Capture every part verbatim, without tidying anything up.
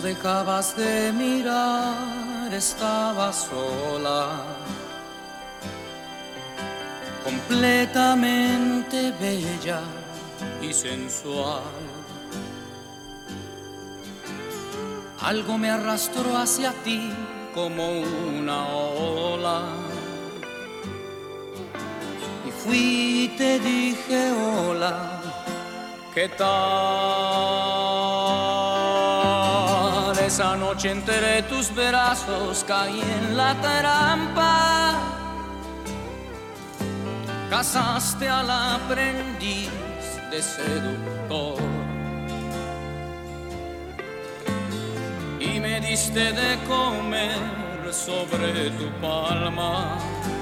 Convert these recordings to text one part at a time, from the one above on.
dejabas de mirar, estaba sola, completamente bella y sensual. Algo me arrastró hacia ti como una ola, y fui y te dije hola, ¿qué tal? Esa noche entre tus brazos caí en la trampa, casaste al aprendiz de seductor y me diste de comer sobre tu palma,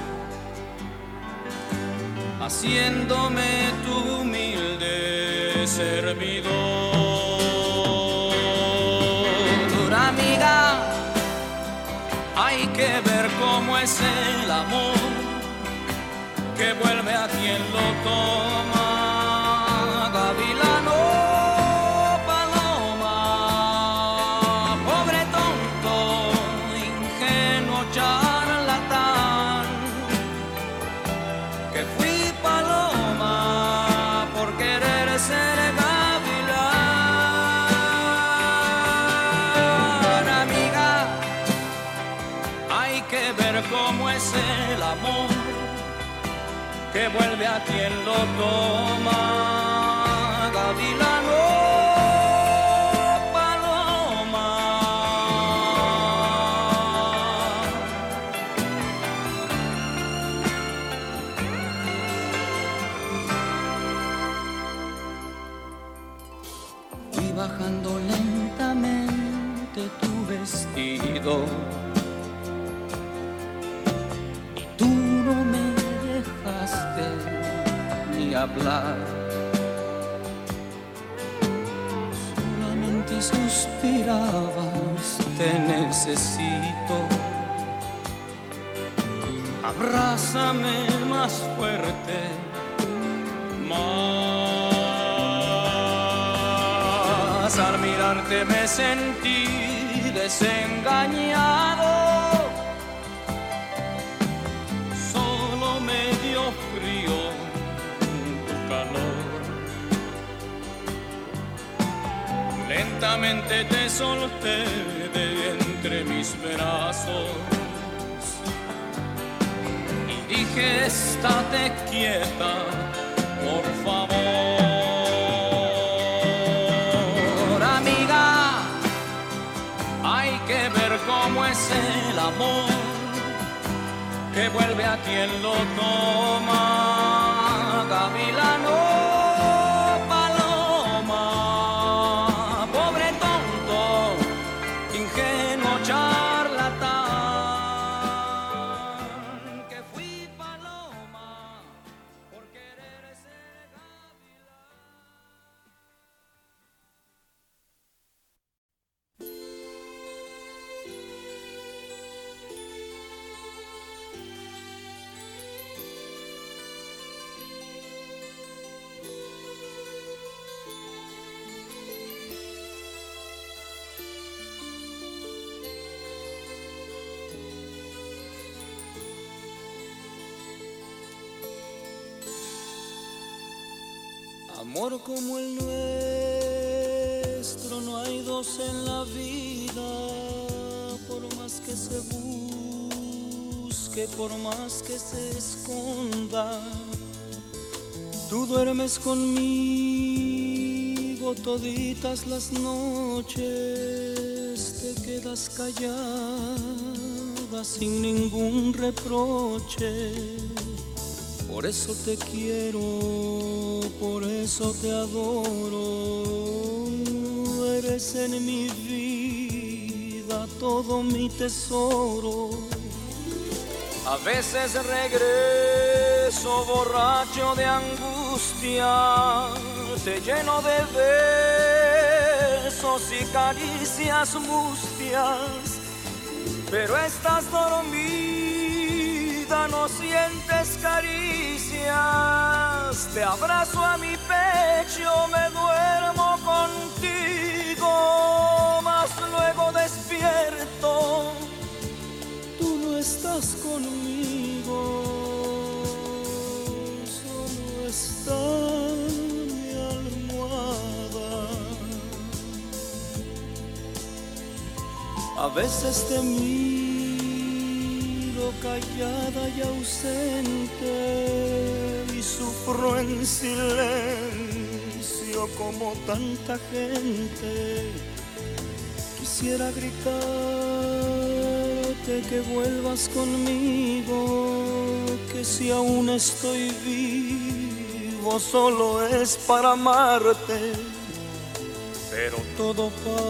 haciéndome tu humilde servidor. Amiga, hay que ver cómo es el amor que vuelve a quien lo toma. Gavilano, paloma, pobre tonto, ingenuo charlatán, que fui paloma por querer ser gavilán. Amiga, hay que ver cómo es el amor que vuelve a quien lo toma. Gavilano, paloma. Fui bajando lentamente tu vestido, ni hablar, solamente suspirabas, te necesito, abrázame más fuerte, más. Al mirarte me sentí desengañado, lentamente te solté de entre mis brazos y dije, estate quieta, por favor. Amiga, hay que ver cómo es el amor que vuelve a quien lo toma. Gavilano, amor como el nuestro no hay dos en la vida, por más que se busque, por más que se esconda. Tú duermes conmigo toditas las noches, te quedas callada sin ningún reproche. Por eso te quiero, por eso te adoro, eres en mi vida todo mi tesoro. A veces regreso borracho de angustia, te lleno de besos y caricias mustias, pero estás dormida, no sientes caricias. Te abrazo a mi pecho, me duermo contigo, mas luego despierto, tú no estás conmigo, solo está mi almohada. A veces te miro callada y ausente y sufro en silencio como tanta gente. Quisiera gritarte que vuelvas conmigo, que si aún estoy vivo solo es para amarte, pero todo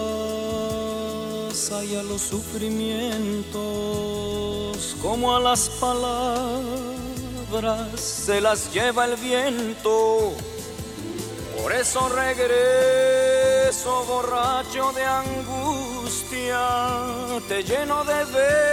pasa y a los sufrimientos como a las palabras se las lleva el viento. Por eso regreso borracho de angustia, te lleno de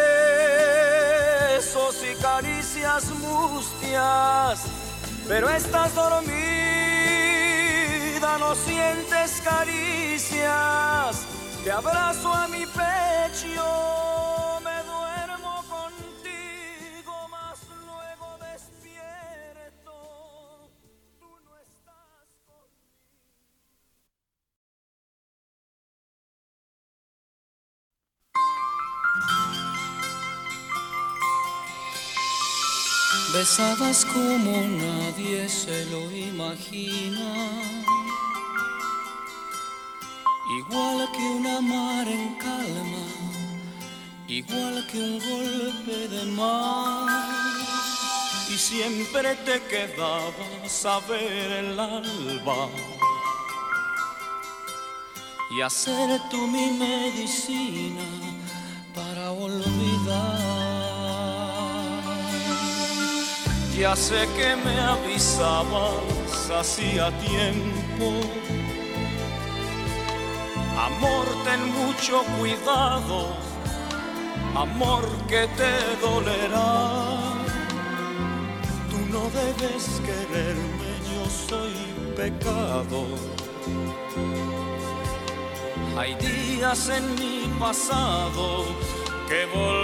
besos y caricias mustias, pero estás dormida, no sientes caricias. Te abrazo a mi pecho, me duermo contigo, mas luego despierto. Tú no estás conmigo. Besabas como nadie se lo imagina, igual que una mar en calma, igual que un golpe de mar. Y siempre te quedabas a ver el alba y hacer tú mi medicina para olvidar. Ya sé que me avisabas hacía tiempo. Amor, ten mucho cuidado, amor, que te dolerá. Tú no debes quererme, yo soy pecado. Hay días en mi pasado que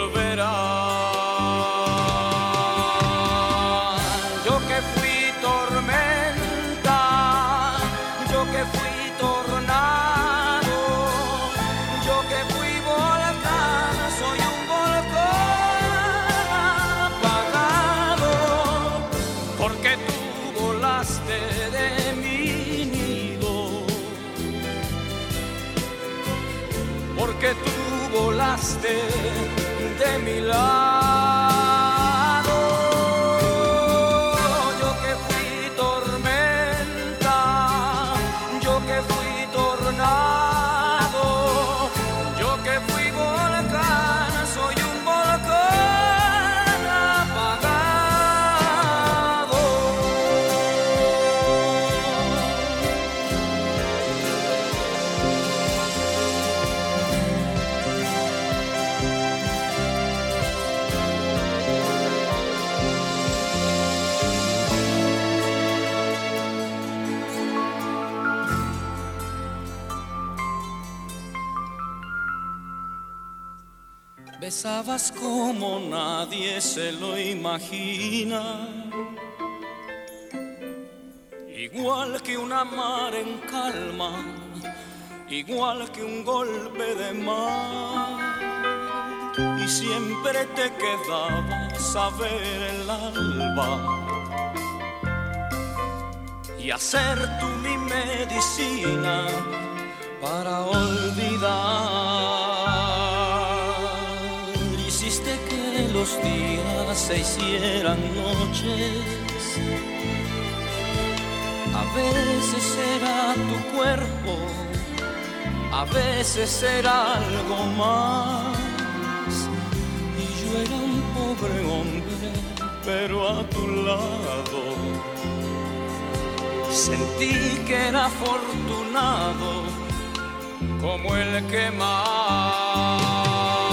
volverán. Yo que fui tormenta, yo que fui tornado, yo que fui volcán, soy un volcán apagado, porque tú volaste de mi nido, porque tú volaste de mi lado. Yo que fui tormenta, yo que fui tornado, yo que fui volcán, soy un volcán apagado. Besabas como nadie se lo imagina, igual que una mar en calma, igual que un golpe de mar. Y siempre te quedabas a ver el alba y hacer tú mi medicina para olvidar. Hiciste que los días se hicieran noches. A veces era tu cuerpo, a veces era algo más. Y yo era un pobre hombre, pero a tu lado sentí que era afortunado como el que más.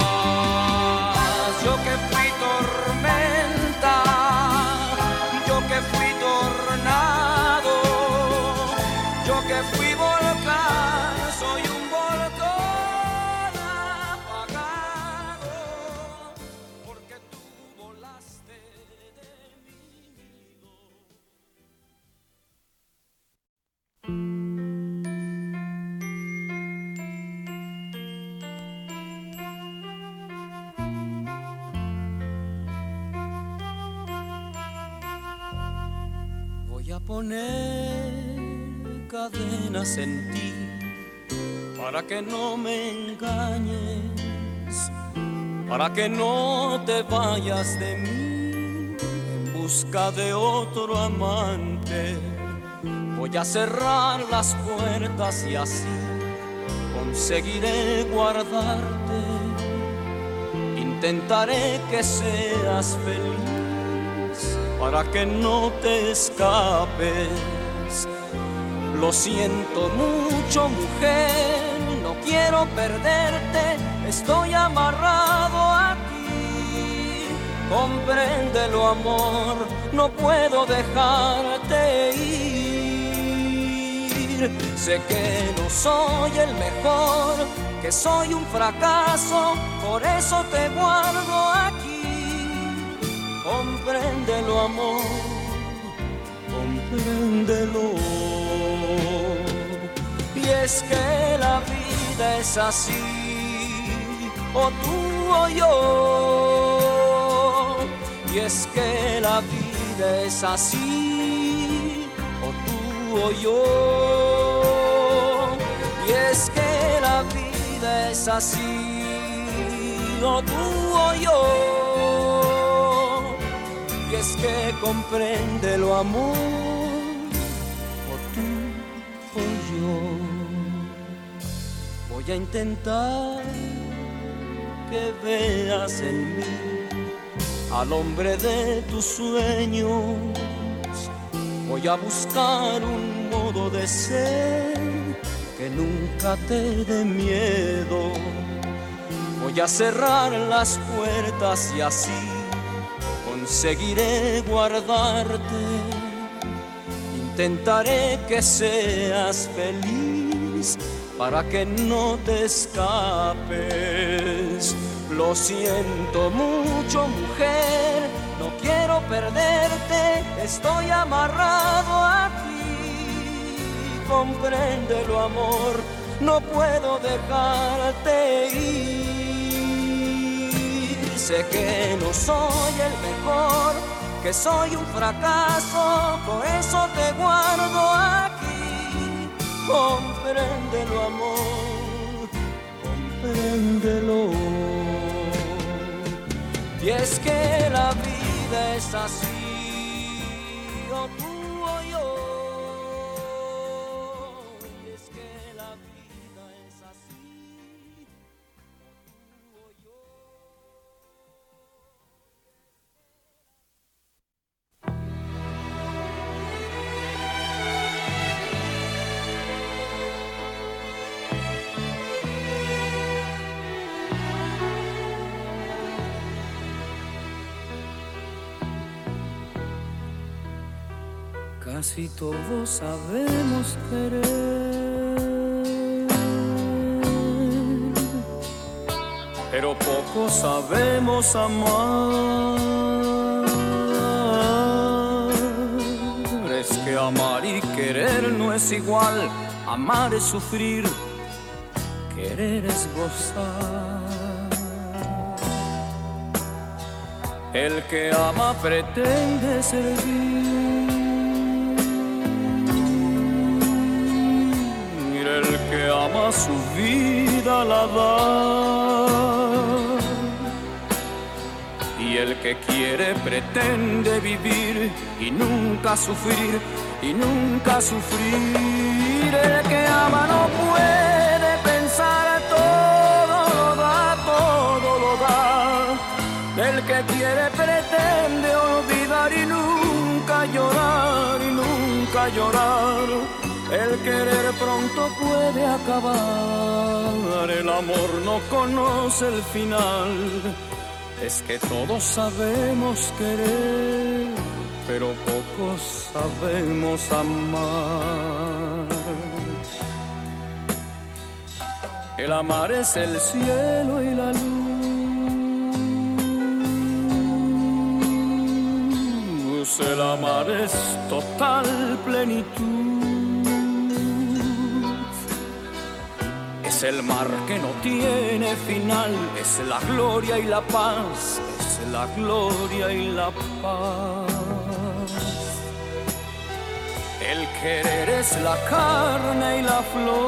Yo que fui tormenta, yo que fui tornado, yo que fui volcán, soy un volcán apagado. a poner cadenas en ti para que no me engañes, para que no te vayas de mí en busca de otro amante. Voy a cerrar las puertas y así conseguiré guardarte. Intentaré que seas feliz para que no te escapes. Lo siento mucho, mujer, no quiero perderte, estoy amarrado a ti. Compréndelo, amor, no puedo dejarte ir. Sé que no soy el mejor, que soy un fracaso, por eso te guardo aquí. Compréndelo, amor, compréndelo. Y es que la vida es así, o tú o yo. Y es que la vida es así, o tú o yo. Y es que la vida es así, o tú o yo. Y es que compréndelo, amor, o tú o yo. Voy a intentar que veas en mí al hombre de tus sueños. Voy a buscar un modo de ser que nunca te dé miedo. Voy a cerrar las puertas y así conseguiré guardarte. Intentaré que seas feliz para que no te escapes. Lo siento mucho, mujer, no quiero perderte, estoy amarrado a ti. Compréndelo, amor, no puedo dejarte ir. Sé que no soy el mejor, que soy un fracaso, por eso te guardo aquí. Compréndelo, amor, compréndelo. Y es que la vida es así, o tú o yo. Y es que la vida es así, o tú o yo. Casi todos sabemos querer, pero poco sabemos amar. Es que amar y querer no es igual. Amar es sufrir, querer es gozar. El que ama pretende servir. El que ama su vida la da, y el que quiere pretende vivir y nunca sufrir, y nunca sufrir. El que ama no puede pensar, todo lo da, todo lo da. El que quiere pretende olvidar y nunca llorar, y nunca llorar. El querer pronto puede acabar, el amor no conoce el final. Es que todos sabemos querer, pero pocos sabemos amar. El amar es el cielo y la luz. El amar es total plenitud. Es el mar que no tiene final, es la gloria y la paz, es la gloria y la paz. querer es la carne y la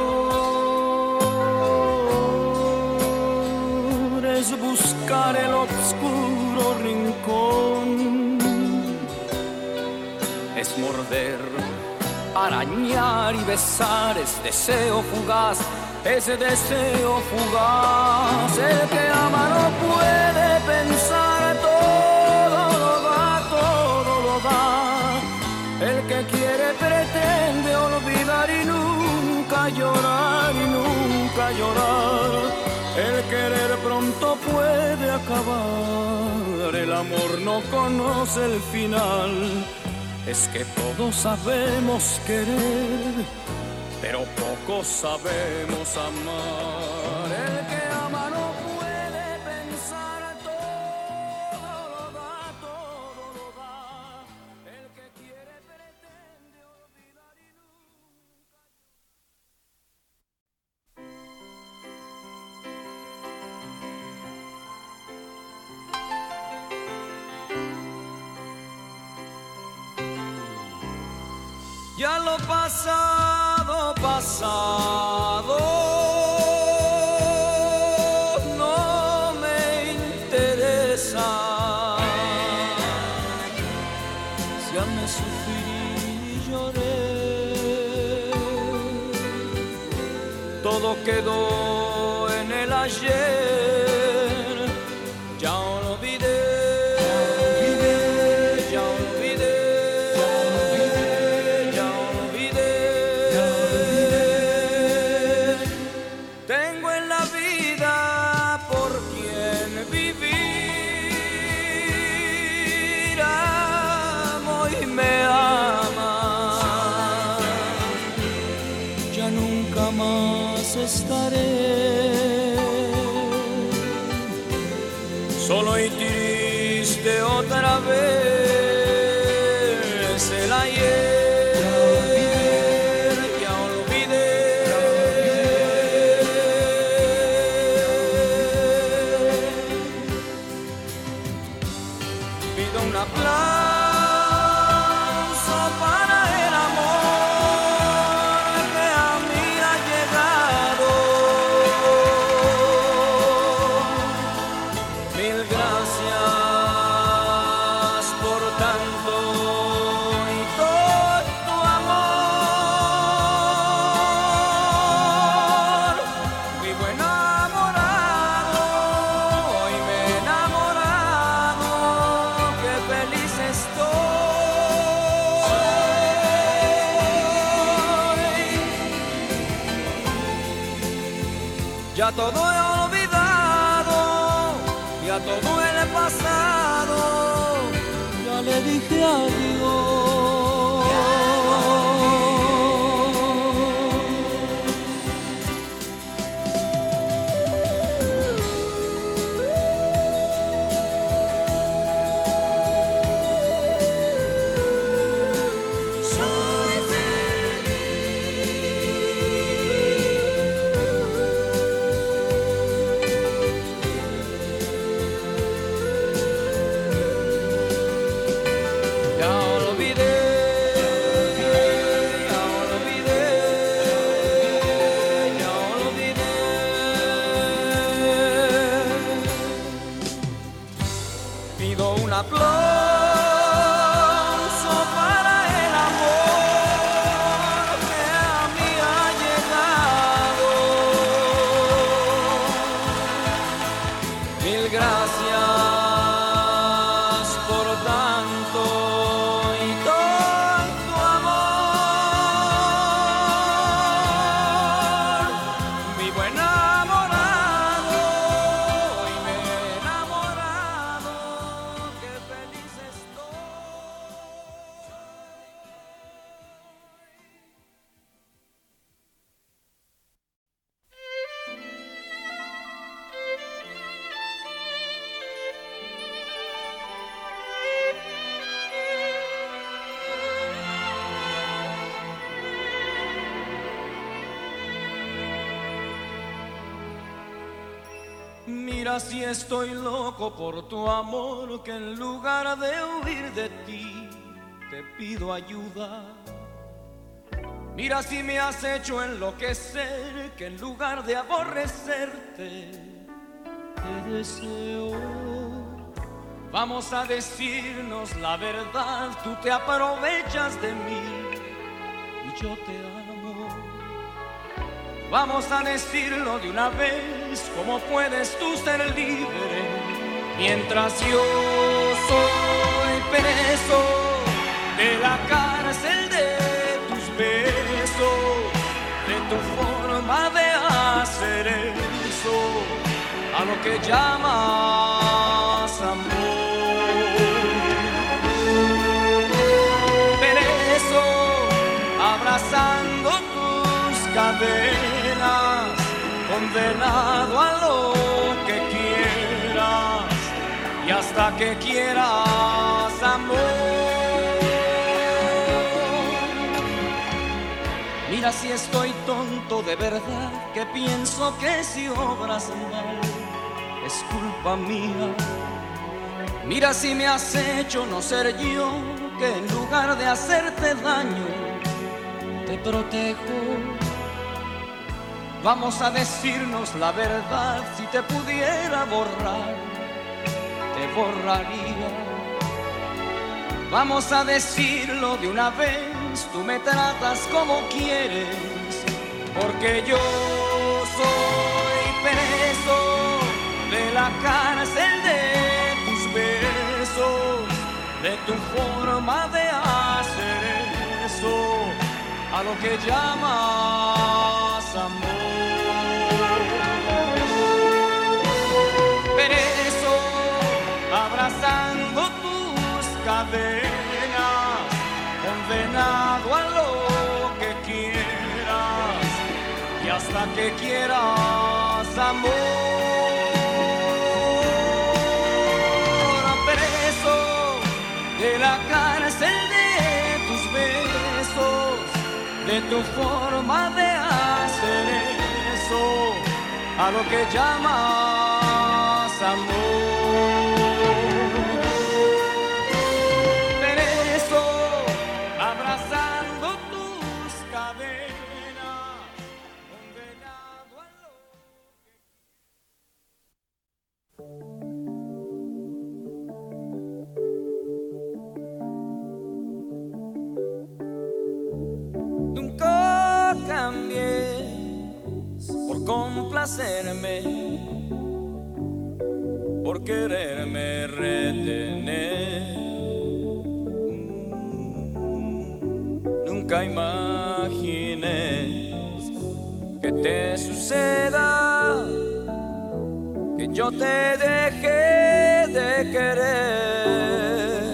flor, es buscar el oscuro rincón, es morder, arañar y besar, es deseo fugaz, ese deseo fugaz. El que ama no puede pensar, todo lo da, todo lo da. El que quiere pretende olvidar y nunca llorar, y nunca llorar. El querer pronto puede acabar, el amor no conoce el final. Es que todos sabemos querer, pero pocos sabemos amar. El que ama no puede pensar, todo lo da, todo lo da. El que quiere pretende olvidar y nunca. Ya lo pasado, pasado, no me interesa. Ya me sufrí y lloré, todo quedó en el ayer, ya olvidé. Estaré solo y triste otra vez. El ayer ya olvidé. Pido un aplauso para el amor que a mí ha llegado. Ya todo he olvidado, ya todo el pasado, ya le dije adiós. Un aplauso para el amor que a mí ha llegado. Mil gracias por tanto y tanto amor. Mi buen enamorado, hoy me he enamorado. Mira si estoy loco por tu amor, que en lugar de huir de ti te pido ayuda. Mira si me has hecho enloquecer, que en lugar de aborrecerte te deseo. Vamos a decirnos la verdad, tú te aprovechas de mí y yo te amo. Vamos a decirlo de una vez, ¿cómo puedes tú ser libre mientras yo soy preso de la cárcel de tus besos, de tu forma de hacer eso, a lo que llamas amor? Preso, abrazando tus cadenas, condenado a lo que quieras y hasta que quieras amor. Mira si estoy tonto de verdad, que pienso que si obras mal es culpa mía. Mira si me has hecho no ser yo, que en lugar de hacerte daño te protejo. Vamos a decirnos la verdad, si te pudiera borrar, te borraría. Vamos a decirlo de una vez, tú me tratas como quieres, porque yo soy preso de la cárcel de tus besos, de tu forma de hacer eso, a lo que llamas amor. Preso, abrazando tus cadenas, condenado a lo que quieras y hasta que quieras amor. Preso de la cárcel de tus besos, de tu forma de hacer eso, a lo que llamas amor. Preso, abrazando tus cadenas, condenado a lo que... Nunca cambies por complacerme, por quererme retener. Nunca imagines que te suceda, que yo te deje de querer.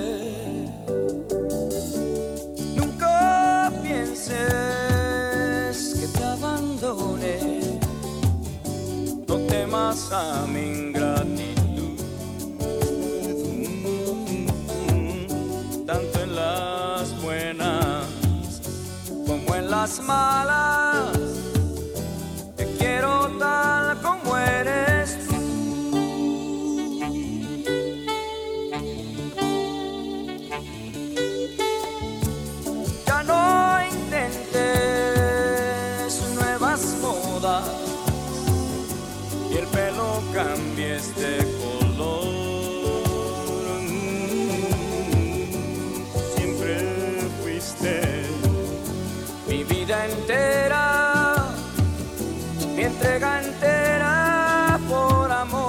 Nunca pienses que te abandone, no temas a mi ingratitud, tanto en las buenas como en las malas, te quiero tal como eres tú. Ya no intentes nuevas modas y el pelo cambies de color. Siempre fuiste mi vida entera, mi entrega entera por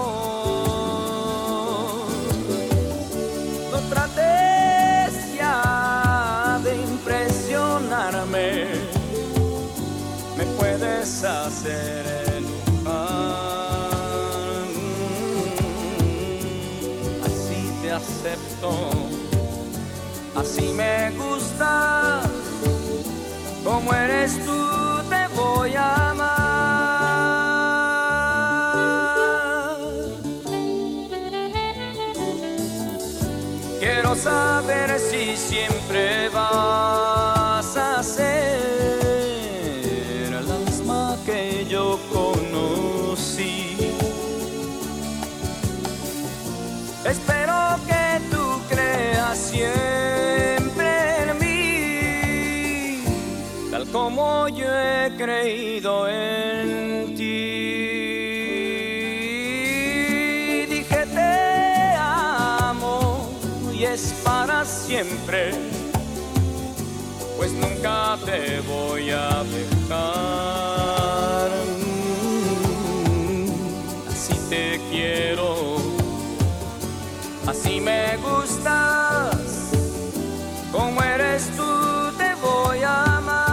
amor. No trates ya de impresionarme, me puedes hacer enojar. Así te acepto, así me gusta, como eres tú te voy a amar. Quiero saber si siempre vas a ser la misma que yo conocí. Espero que tú creas siempre en como yo he creído en ti. Dije te amo y es para siempre, pues nunca te voy a dejar. Así te quiero, así me gustas, como eres tú te voy a amar.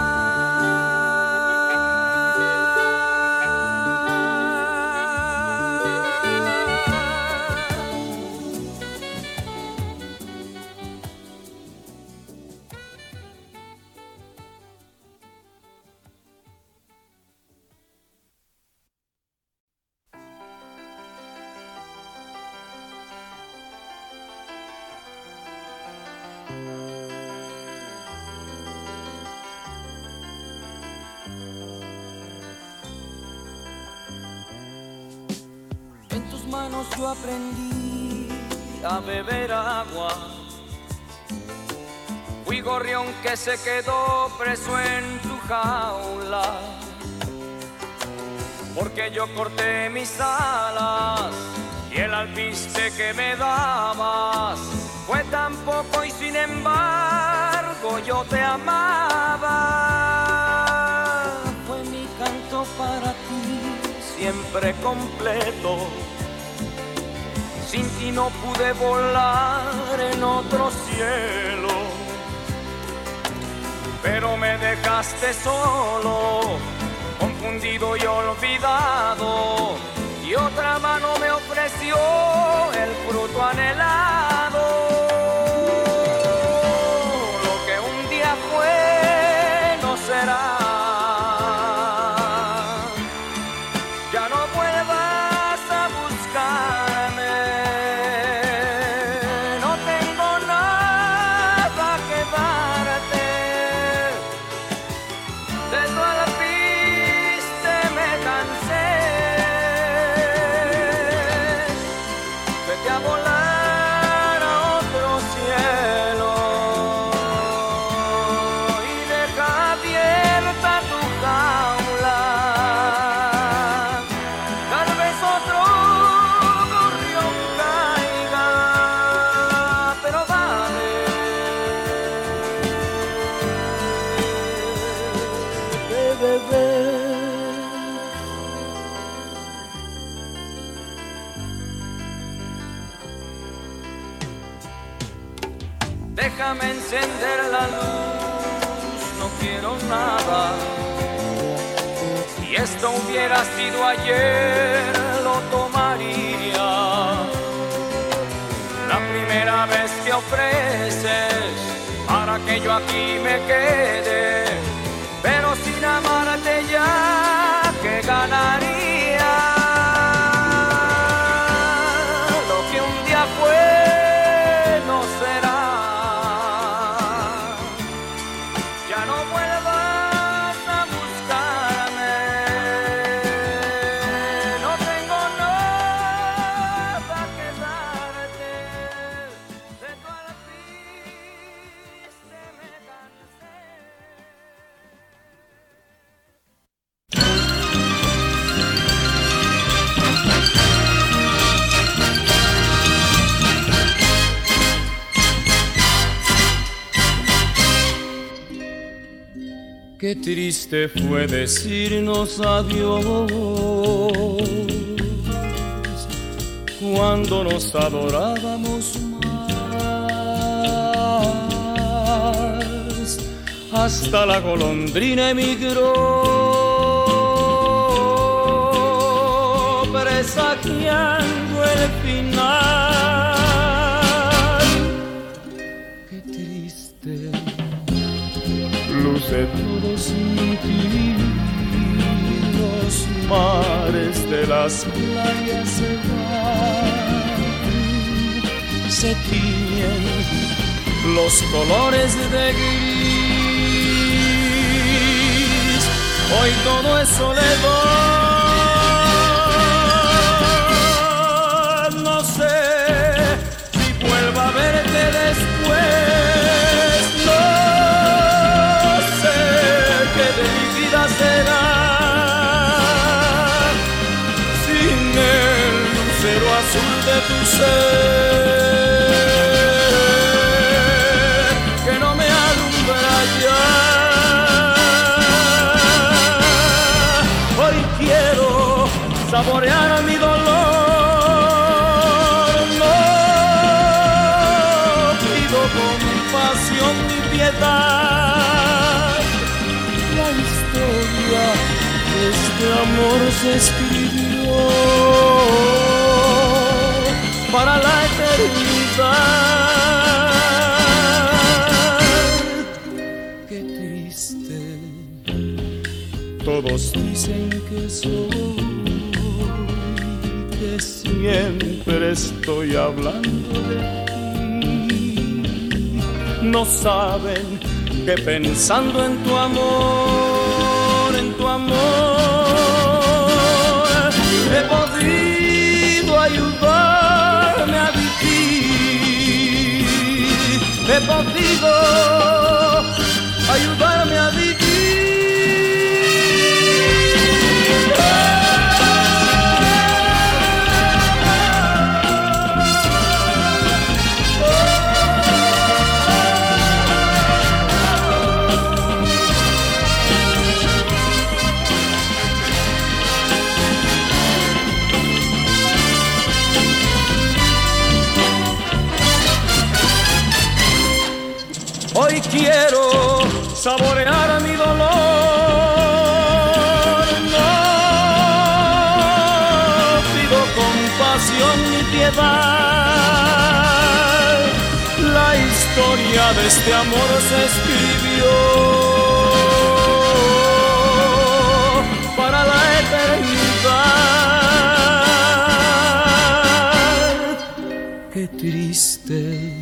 Manos yo aprendí a beber agua. Fui gorrión que se quedó preso en tu jaula, porque yo corté mis alas y el alpiste que me dabas fue tan poco y sin embargo yo te amaba. Fue mi canto para ti siempre completo. Sin ti no pude volar en otro cielo, pero me dejaste solo, confundido y olvidado, y otra mano me ofreció el fruto anhelado. Lo que un día fue no será. Ya no vuelvas a buscarme. Déjame encender la luz, no quiero nada. Si esto hubiera sido ayer, lo tomaría. La primera vez que ofreces para que yo aquí me quede, pero sin amarte ya, ¿qué ganaría? Lo que un día fue no será. Qué triste fue decirnos adiós cuando nos adorábamos más. Hasta la golondrina emigró, presagiando el final. Qué triste luce todo sin ti, los mares de las playas se van, se tiñen los colores de gris, hoy todo es soledad, no sé si vuelva a verte después. De tu ser que no me alumbra ya. Hoy quiero saborear mi dolor, no pido compasión ni piedad. La historia de este amor se escribió para la eternidad. Qué triste, todos dicen que soy, que siempre estoy hablando de ti. No saben que pensando en tu amor, en tu amor, he podido ayudarme a vivir, he podido ayudarme a vivir. Hoy quiero saborear mi dolor, no pido compasión ni piedad. La historia de este amor se escribió para la eternidad. Qué triste,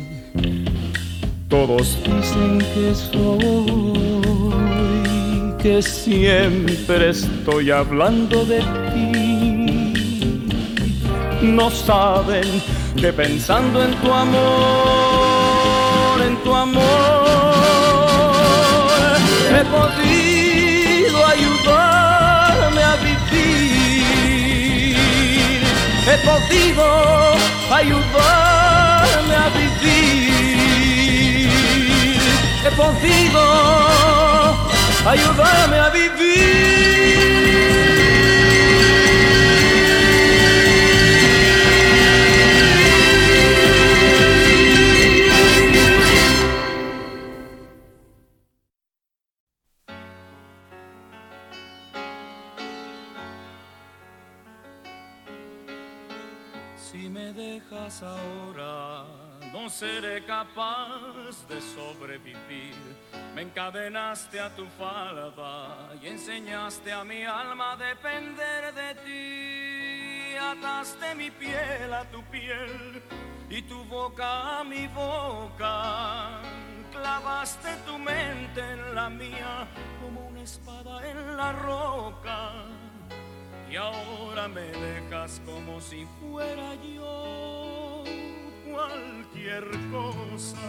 todos dicen que soy, que siempre estoy hablando de ti. No saben que pensando en tu amor, en tu amor, he podido ayudarme a vivir, he podido ayudarme a vivir, he podido ayudarme a vivir. Si me dejas ahora, no seré capaz de sobrevivir. Me encadenaste a tu falda y enseñaste a mi alma a depender de ti. Ataste mi piel a tu piel y tu boca a mi boca. Clavaste tu mente en la mía como una espada en la roca. Y ahora me dejas como si fuera yo cualquier cosa.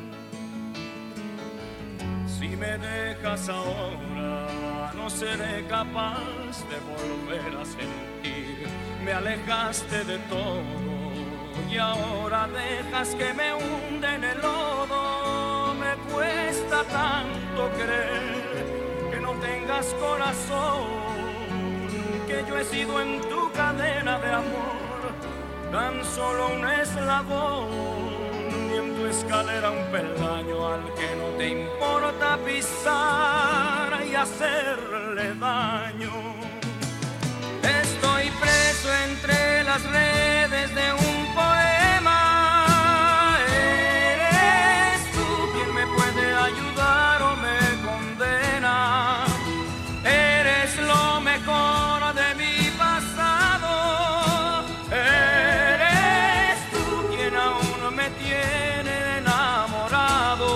Si me dejas ahora, no seré capaz de volver a sentir. Me alejaste de todo y ahora dejas que me hunde en el lodo. Me cuesta tanto creer que no tengas corazón, que yo he sido en tu cadena de amor tan solo un eslabón, y en tu escalera un peldaño al que no te importa pisar y hacerle daño. Estoy preso entre las redes de un poema. Eres tú quien me puede ayudar o me condena. Eres lo mejor de mi pasado. Eres tú quien aún me tiene enamorado.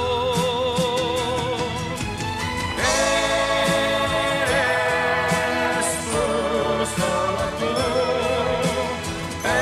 Eres tú, solo tú.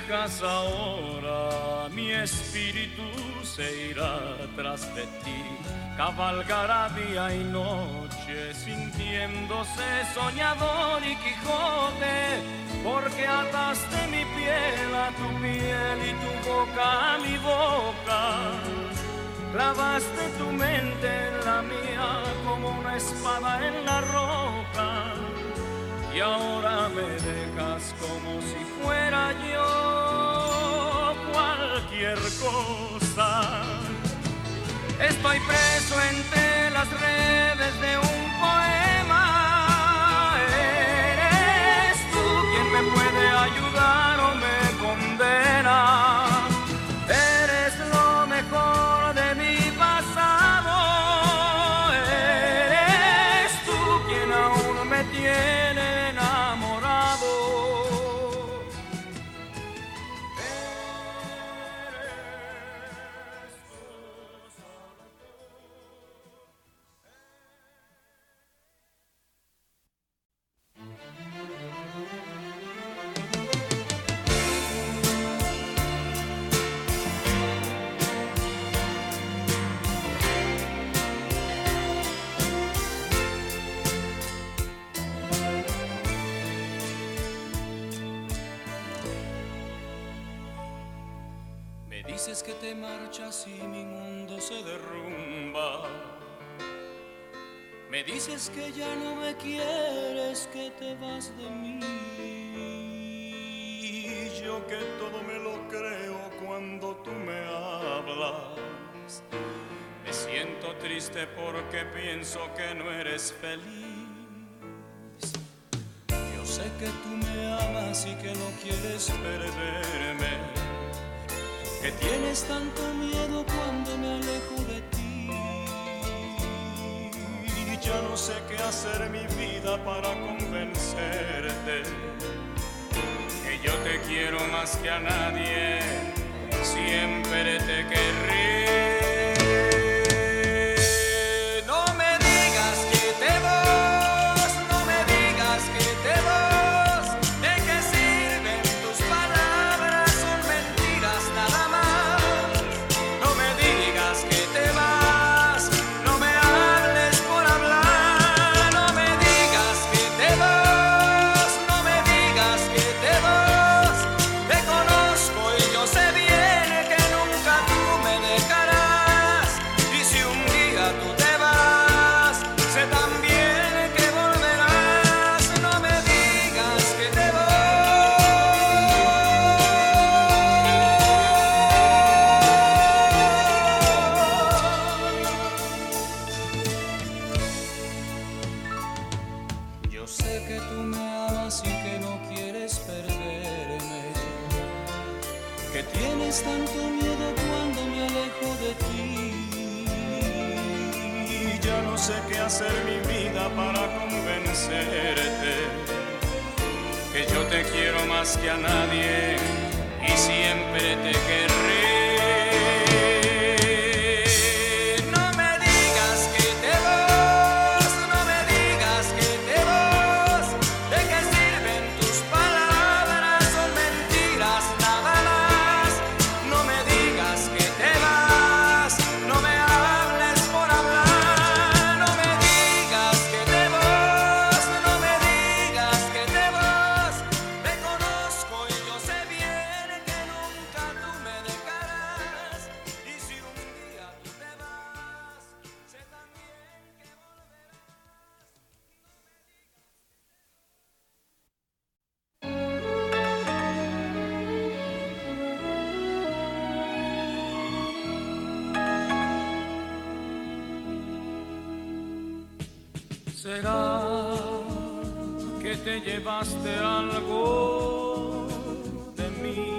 dejas ahora, mi espíritu se irá tras de ti, cabalgará día y noche, sintiéndose soñador y Quijote, porque ataste mi piel a tu piel y tu boca a mi boca. Clavaste tu mente en la mía como una espada en la roca, y ahora me dejas como si fuera yo cualquier cosa. Estoy preso entre las redes de un poema. Eres tú quien me puede ayudar o me condena. Eres lo mejor de mi pasado. Eres tú quien aún me tiene enamorado. Dices que te marchas y mi mundo se derrumba. Me dices que ya no me quieres, que te vas de mí. Yo que todo me lo creo cuando tú me hablas. Me siento triste porque pienso que no eres feliz. Yo sé que tú me amas y que no quieres perderme, que tienes tanto miedo cuando me alejo de ti. Ya no sé qué hacer mi vida para convencerte, que yo te quiero más que a nadie, siempre te querré. No me digas que te vas, no me digas que te vas, ¿de qué sirven tus palabras? Son mentiras nada más. No me digas que te vas, no me hables por hablar. No me digas que te vas, no me digas que te vas. Te conozco y yo sé bien que nunca tú me dejarás. Y si un día tú te vas, sé también que volverás. No me digas que te vas. Yo sé que tú me amas y que no quieres perderme, que tienes tanto miedo cuando me alejo de ti. Ya no sé qué hacer mi vida para convencerte, que yo te quiero más que a nadie y siempre te querré. No me digas que te vas, no me digas que te vas. ¿De qué sirven tus palabras? Son mentiras nada más. No me digas que te vas, no me hables por hablar. No me digas que te vas, no me digas que te vas. Te conozco y yo sé bien que nunca tú me dejarás. Y si un día tú te vas, sé también que volverás. ¿Será que te llevaste algo de mí?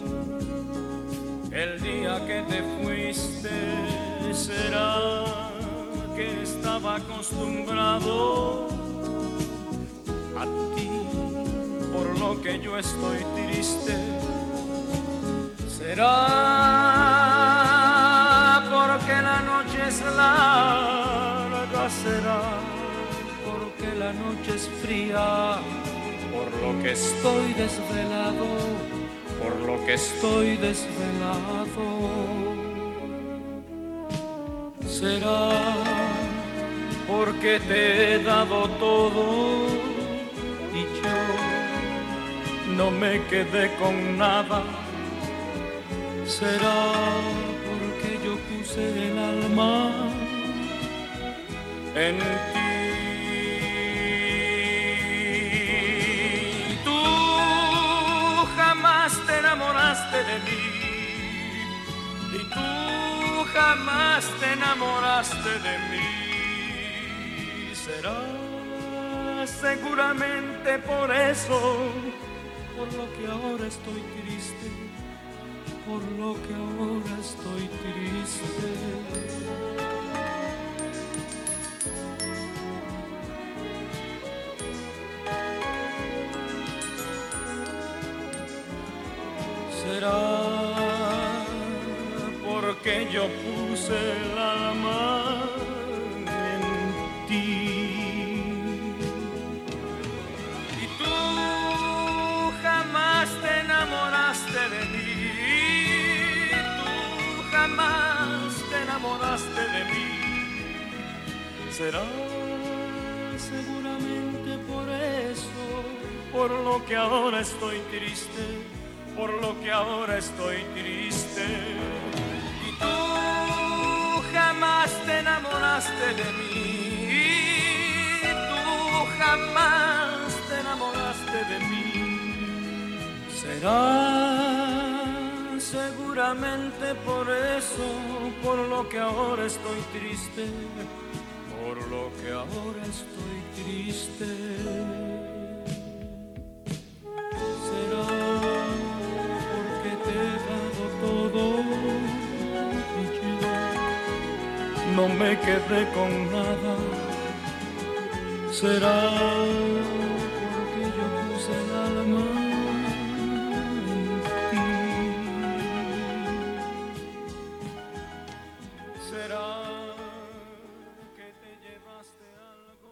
El día que te fuiste, ¿será que estaba acostumbrado a ti, por lo que yo estoy triste? ¿Será porque la noche es larga? ¿Será porque la noche es fría? Por lo que estoy desvelado, por lo que estoy desvelado. Será porque te he dado todo y yo no me quedé con nada. Será porque yo puse el alma en ti. Tú jamás te enamoraste de mí y tú jamás te enamoraste de mí. Será seguramente por eso, por lo que ahora estoy triste, por lo que ahora estoy triste. Será porque yo puse el alma en ti. Y tú jamás te enamoraste de mí. Tú jamás te enamoraste de mí. Será seguramente por eso, por lo que ahora estoy triste, por lo que ahora estoy triste. Y tú jamás te enamoraste de mí. Tú jamás te enamoraste de mí. Será seguramente por eso, por lo que ahora estoy triste, por lo que ahora estoy triste. Será no me quedé con nada. Será porque yo puse el alma en ti. Será que te llevaste algo.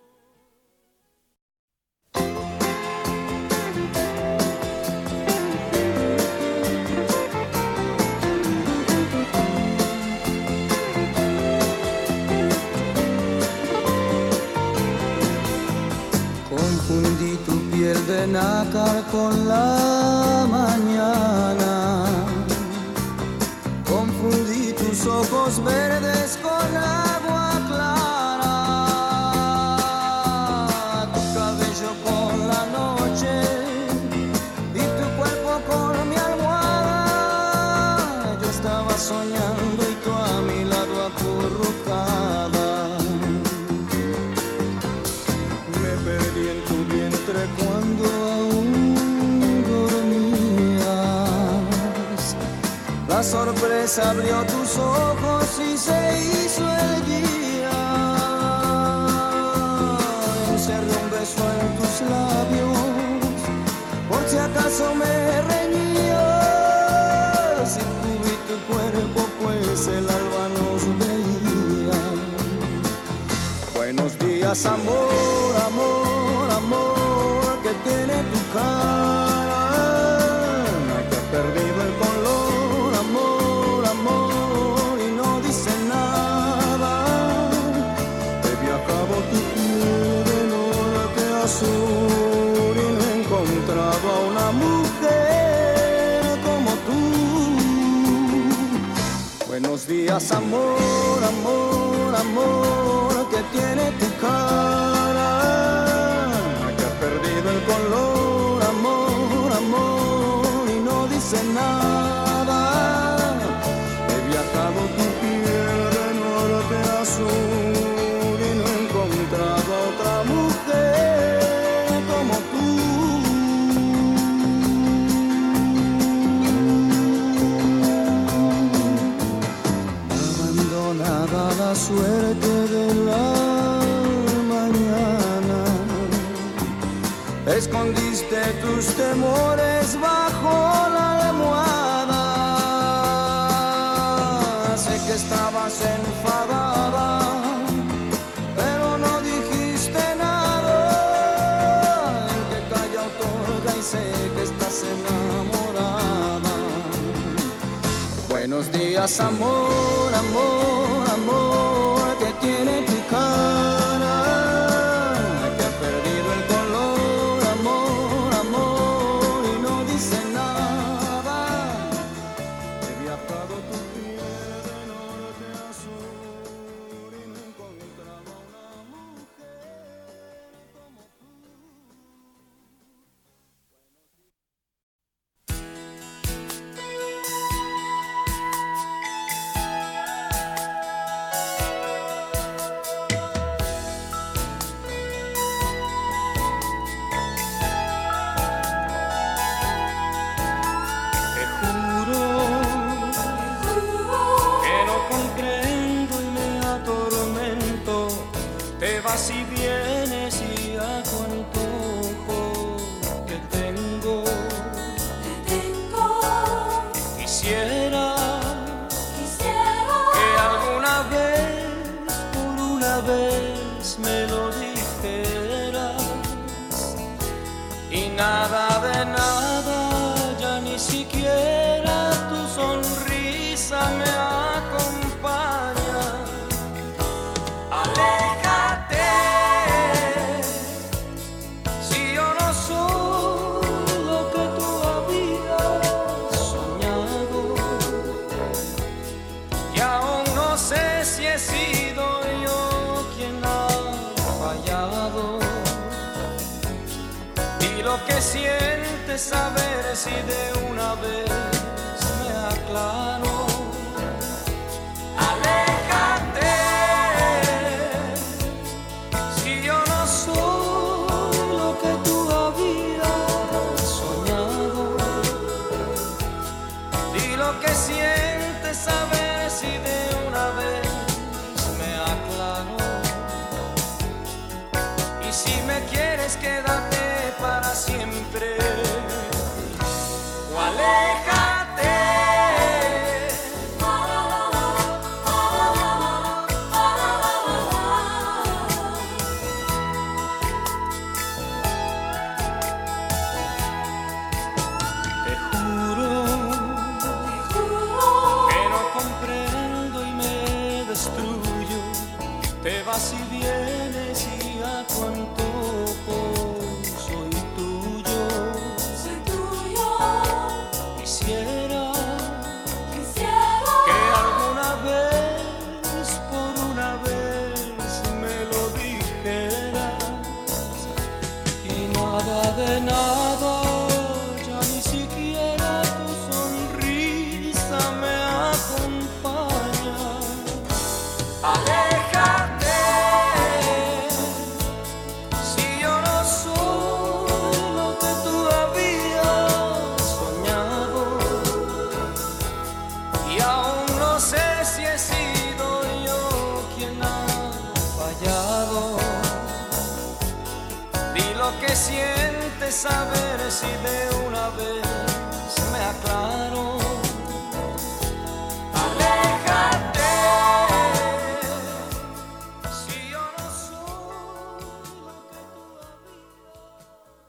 Confundí tu piel de nácar con la mañana, confundí tus ojos verdes con agua clara, tu cabello con la noche y tu cuerpo con mi almohada. Yo estaba soñando y tú a mi lado acurrucada. Cuando aún dormías, la sorpresa abrió tus ojos y se hizo el día. Encerré un beso en tus labios, por si acaso me reñías. Y tú y tu cuerpo, pues el alba nos veía. Buenos días, amor, amor, amor, que tiene tu cara, que ha perdido el color, amor, amor, y no dice nada. He viajado tu piel de norte a sur y no he encontrado a una mujer como tú. Buenos días, amor, amor, amor, que tiene tu cara, perdido el color, amor, amor, y no dice nada. He viajado tu piel de norte a sur y no he encontrado a otra mujer como tú. Abandonada la suerte de la mañana, escondiste tus temores bajo la almohada. Sé que estabas enfadada, pero no dijiste nada. El que calla otorga y sé que estás enamorada. más amor, amor, amor que tiene tu cara, que ha perdido el color, amor, amor, y no dice nada. He viajado tu piel de norte a sur y no encontraba una mujer como tú. Si vienes y a tu antojo te tengo, te tengo. Quisiera, Quisiera que alguna vez, por una vez me lo dijeras. Y nada de nada, ya ni siquiera tu sonrisa me acompaña. Aléjate. ¿Qué sientes saber si de una vez me aclaro? Aléjate, si yo no soy lo que tú habías soñado. Y lo que sientes saber si de una vez me aclaro. Y si me quieres quédate para siempre, o aléjate. Te juro, te juro que no comprendo y me destruyo. Te vas y vienes y a tu antojo Quisiera, quisiera que alguna vez, por una vez me lo dijeras. Y nada de nada, ya ni siquiera tu sonrisa me acompaña. Aléjate, si yo no soy lo que tú habías soñado. Y aún no sé si he sido yo quien ha fallado. Di lo que sientes saber si de una vez me aclaro. Aléjate, si yo no soy lo que tú habías.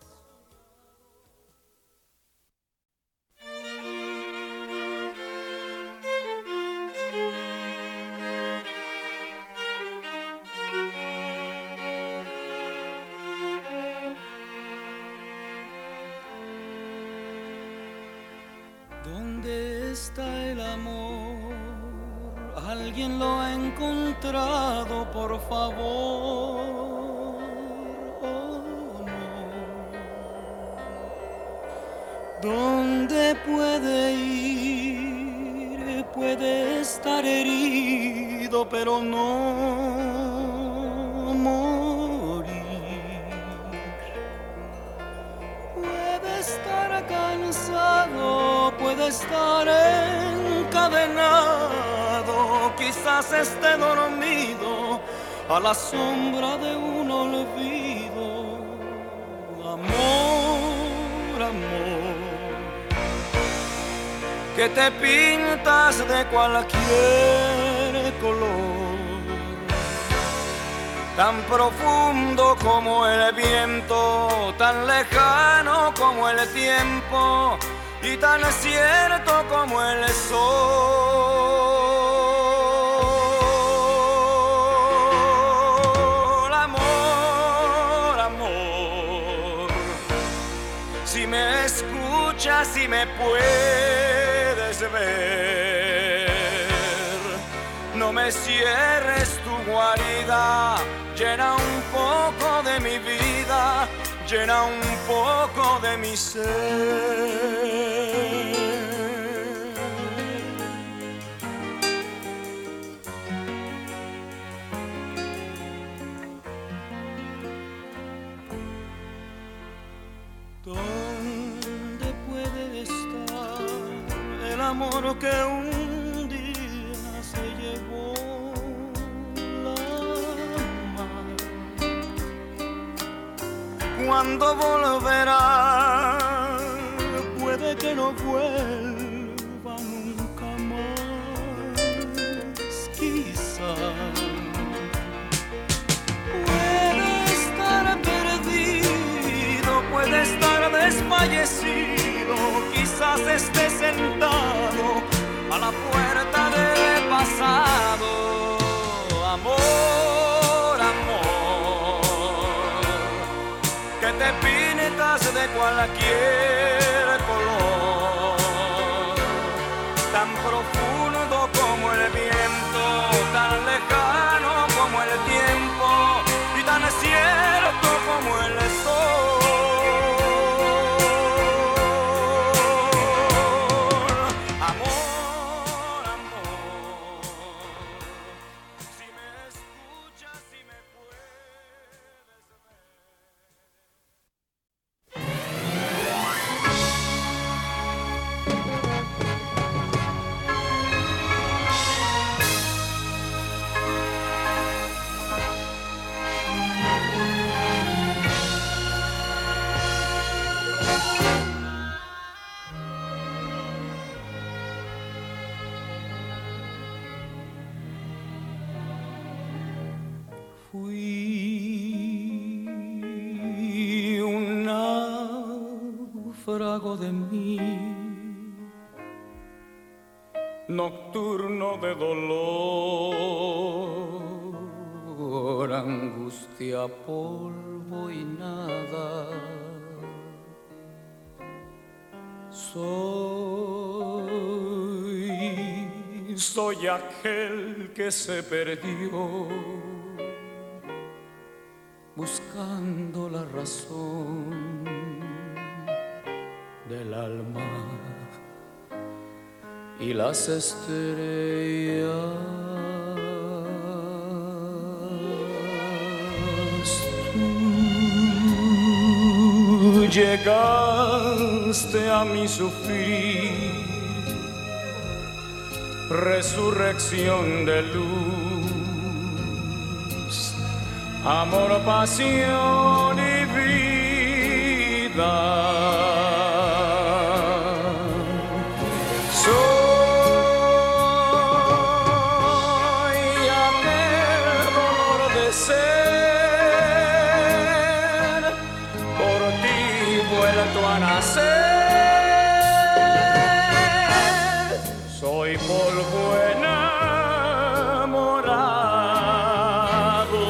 ¿Dónde está el amor? ¿Alguien lo ha encontrado, por favor? Oh, no. ¿Dónde puede ir? Puede estar herido, pero no morir. Puede estar cansado, puede estar encadenado, quizás esté dormido a la sombra de un olvido. Amor, amor, que te pintas de cualquier color, tan profundo como el viento, tan lejano como el tiempo y tan cierto como el sol. escuchas y me puedes ver. No me cierres tu guarida, llena un poco de mi vida, llena un poco de mi ser. ¿Dónde puede estar el amor que un día se llevó la mar? ¿Cuándo volverá? Puede que no vuelva nunca más, quizás. Puede estar desfallecido, quizás esté sentado a la puerta del pasado. Amor, amor, que te pintas de cualquier color, tan profundo como el viento, tan lejano como el tiempo y tan cierto como el sol. Fui un náufrago de mí, nocturno de dolor, angustia, polvo y nada. Soy, soy aquel que se perdió, buscando la razón del alma y las estrellas. Tú llegaste a mi sufrir, resurrección de luz, amor, pasión y vida. Soy aquel dolor de ser, por ti vuelto a nacer. Soy polvo enamorado.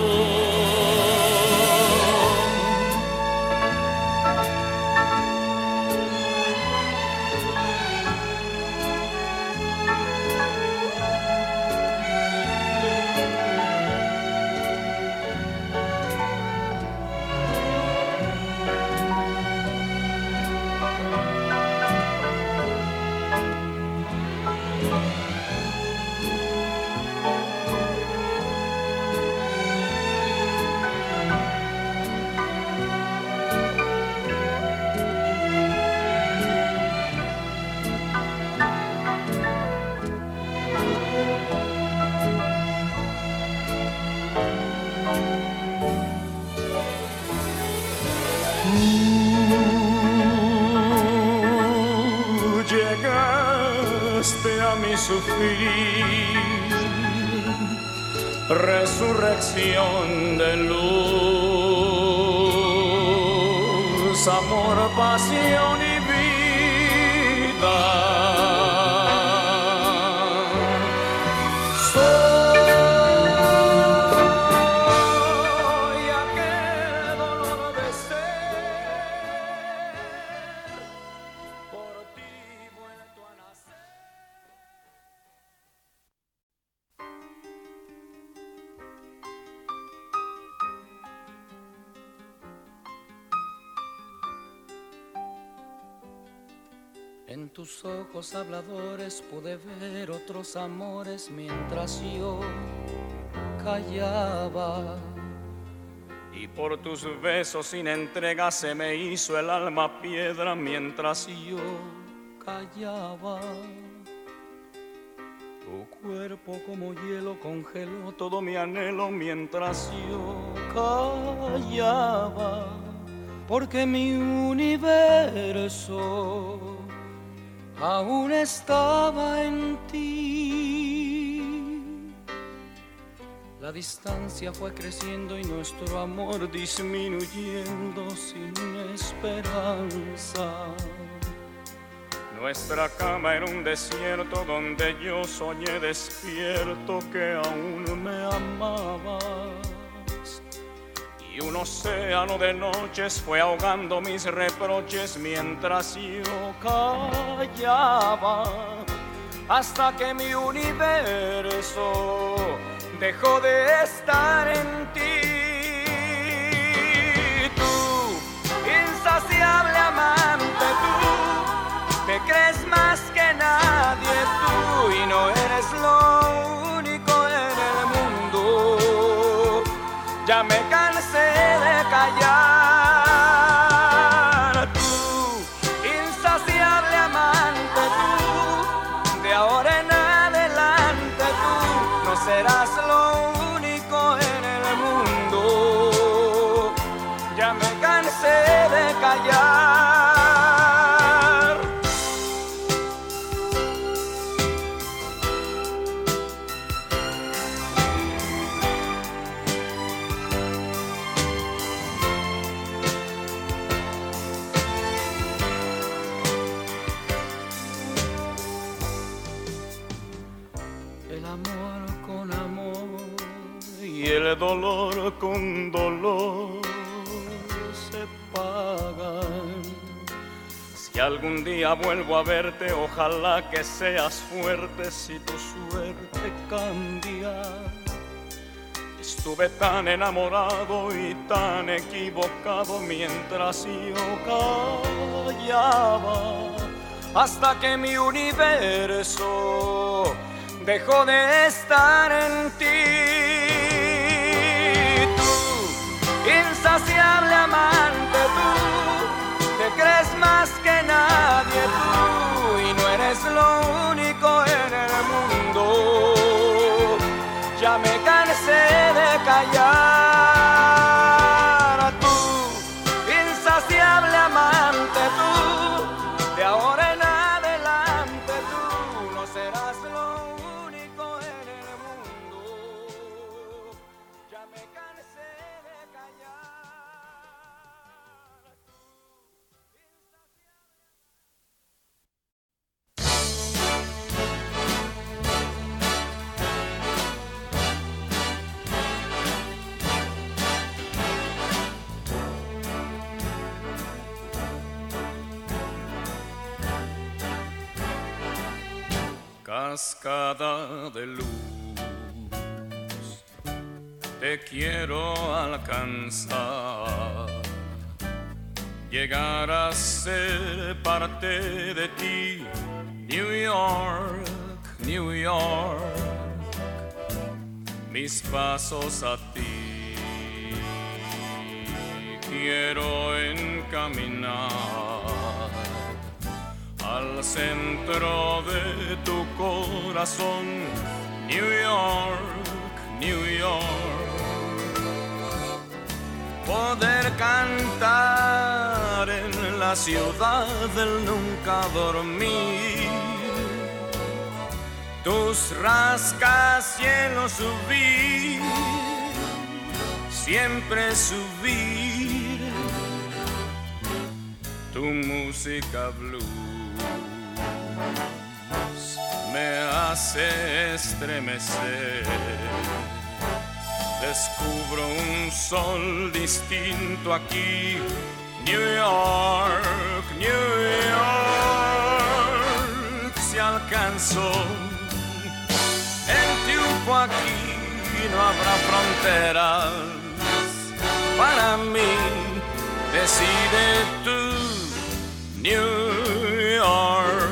A mi sufrir, resurrección de luz, amor, pasión y vida. Soy aquel dolor de ser. En tus ojos habladores pude ver otros amores mientras yo callaba. Y por tus besos sin entrega se me hizo el alma piedra mientras yo callaba. Tu cuerpo como hielo congeló todo mi anhelo mientras yo callaba. Porque mi universo aún estaba en ti. La distancia fue creciendo y nuestro amor disminuyendo sin esperanza. Nuestra cama era un desierto donde yo soñé despierto que aún me amabas. Y un océano de noches fue ahogando mis reproches mientras yo callaba. Hasta que mi universo dejó de estar en ti. Tú, insaciable amante, tú te crees más que nadie, tú, y no eres lo único en el mundo. Ya me cansé de callar. Tú, insaciable amante, tú, de ahora en adelante tú no serás lo único en el mundo. Ya me cansé de callar. El dolor con dolor se pagan. Si algún día vuelvo a verte, ojalá que seas fuerte si tu suerte cambia. Estuve tan enamorado y tan equivocado mientras yo callaba, hasta que mi universo dejó de estar en ti. Insaciable amante, tú te crees más que nadie, tú, y no eres lo único en el mundo. Ya me cansé de callar. Tú, insaciable amante, tú, de ahora en adelante tú no serás lo único en el mundo. Ya me cansé de callar. Cascada de luz, te quiero alcanzar, llegar a ser parte de ti. New York, New York, mis pasos a ti quiero encaminar. Al centro de tu corazón, New York, New York. Poder cantar en la ciudad del nunca dormir. Tus rascacielos subir, siempre subir. Tu música blues me hace estremecer. Descubro un sol distinto aquí. New York, New York. Si alcanzo el triunfo aquí, no habrá fronteras. Para mí, decide tú, New York.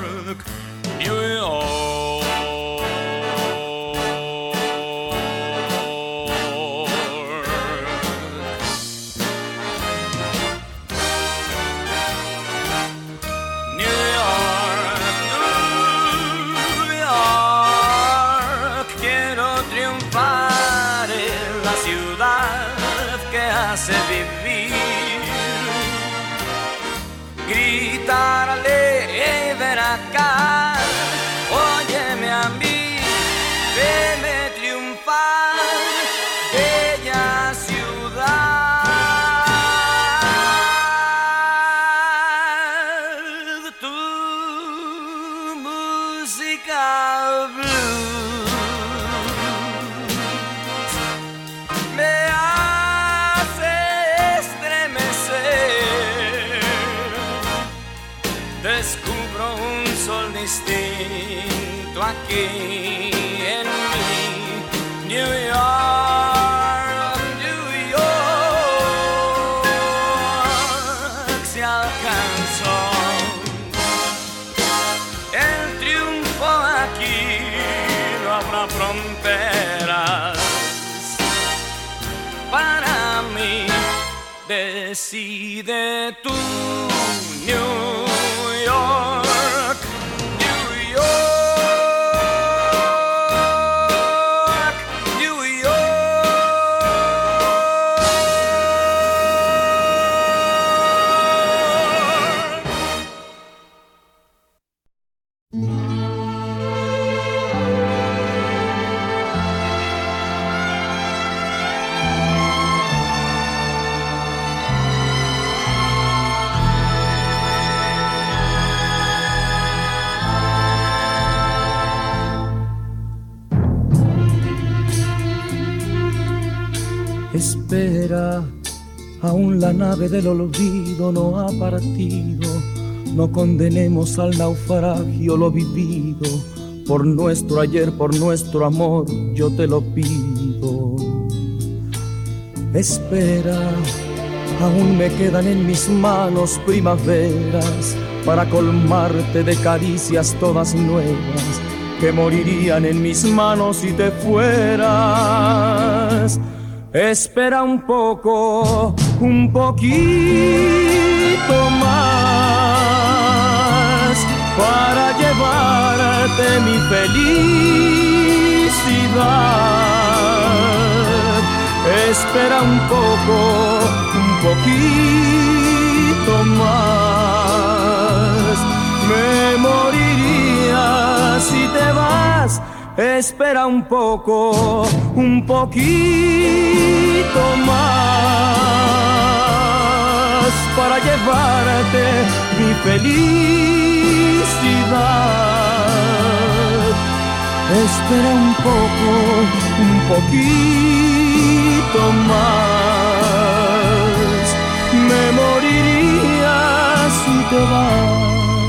que hace vivir. Gritarle, hey, ven acá, óyeme a mí, veme triunfar, bella ciudad. Tu música blues me hace estremecer. Descubro un sol distinto aquí en mí. New York, New York, se alcanzó el triunfo aquí, no habrá fronteras para mí. Decide tú, New York, New York, New York. Espera, aún la nave del olvido no ha partido. No condenemos al naufragio lo vivido. Por nuestro ayer, por nuestro amor, yo te lo pido. Espera, aún me quedan en mis manos primaveras para colmarte de caricias todas nuevas que morirían en mis manos si te fueras. Espera un poco, un poquito más para llevarte mi felicidad. Espera un poco, un poquito más. Me moriría si te vas. Espera un poco, un poquito más para llevarte mi felicidad. Espera un poco, un poquito más. Me moriría si te vas.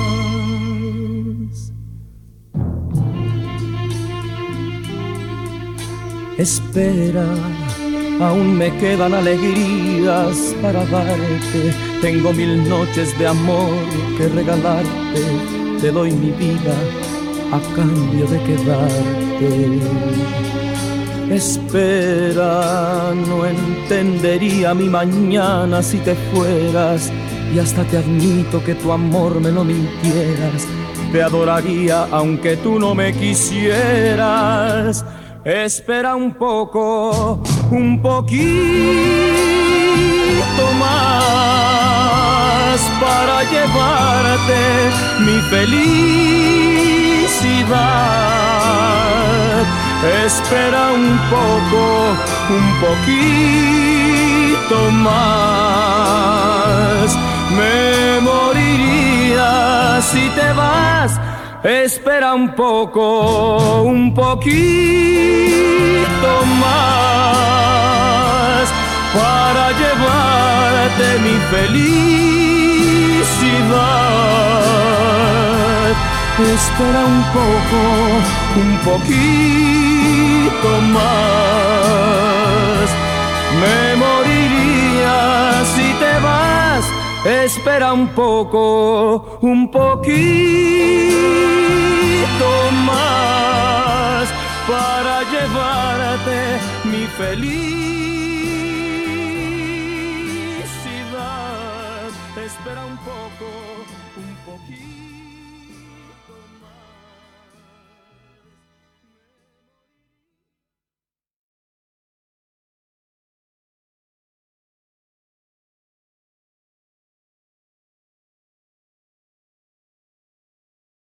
Espera, aún me quedan alegrías para darte. Tengo mil noches de amor que regalarte. Te doy mi vida a cambio de quedarte. Espera, no entendería mi mañana si te fueras. Y hasta te admito que tu amor me lo mintieras. Te adoraría aunque tú no me quisieras. Espera un poco, un poquito más para llevarte mi felicidad. Espera un poco, un poquito más. Me moriría si te vas. Espera un poco, un poquito más para llevarte mi felicidad. Espera un poco, un poquito más. Me moriría si te vas. Espera un poco, un poquito más para llevarte mi felicidad. Espera un poco, un poquito.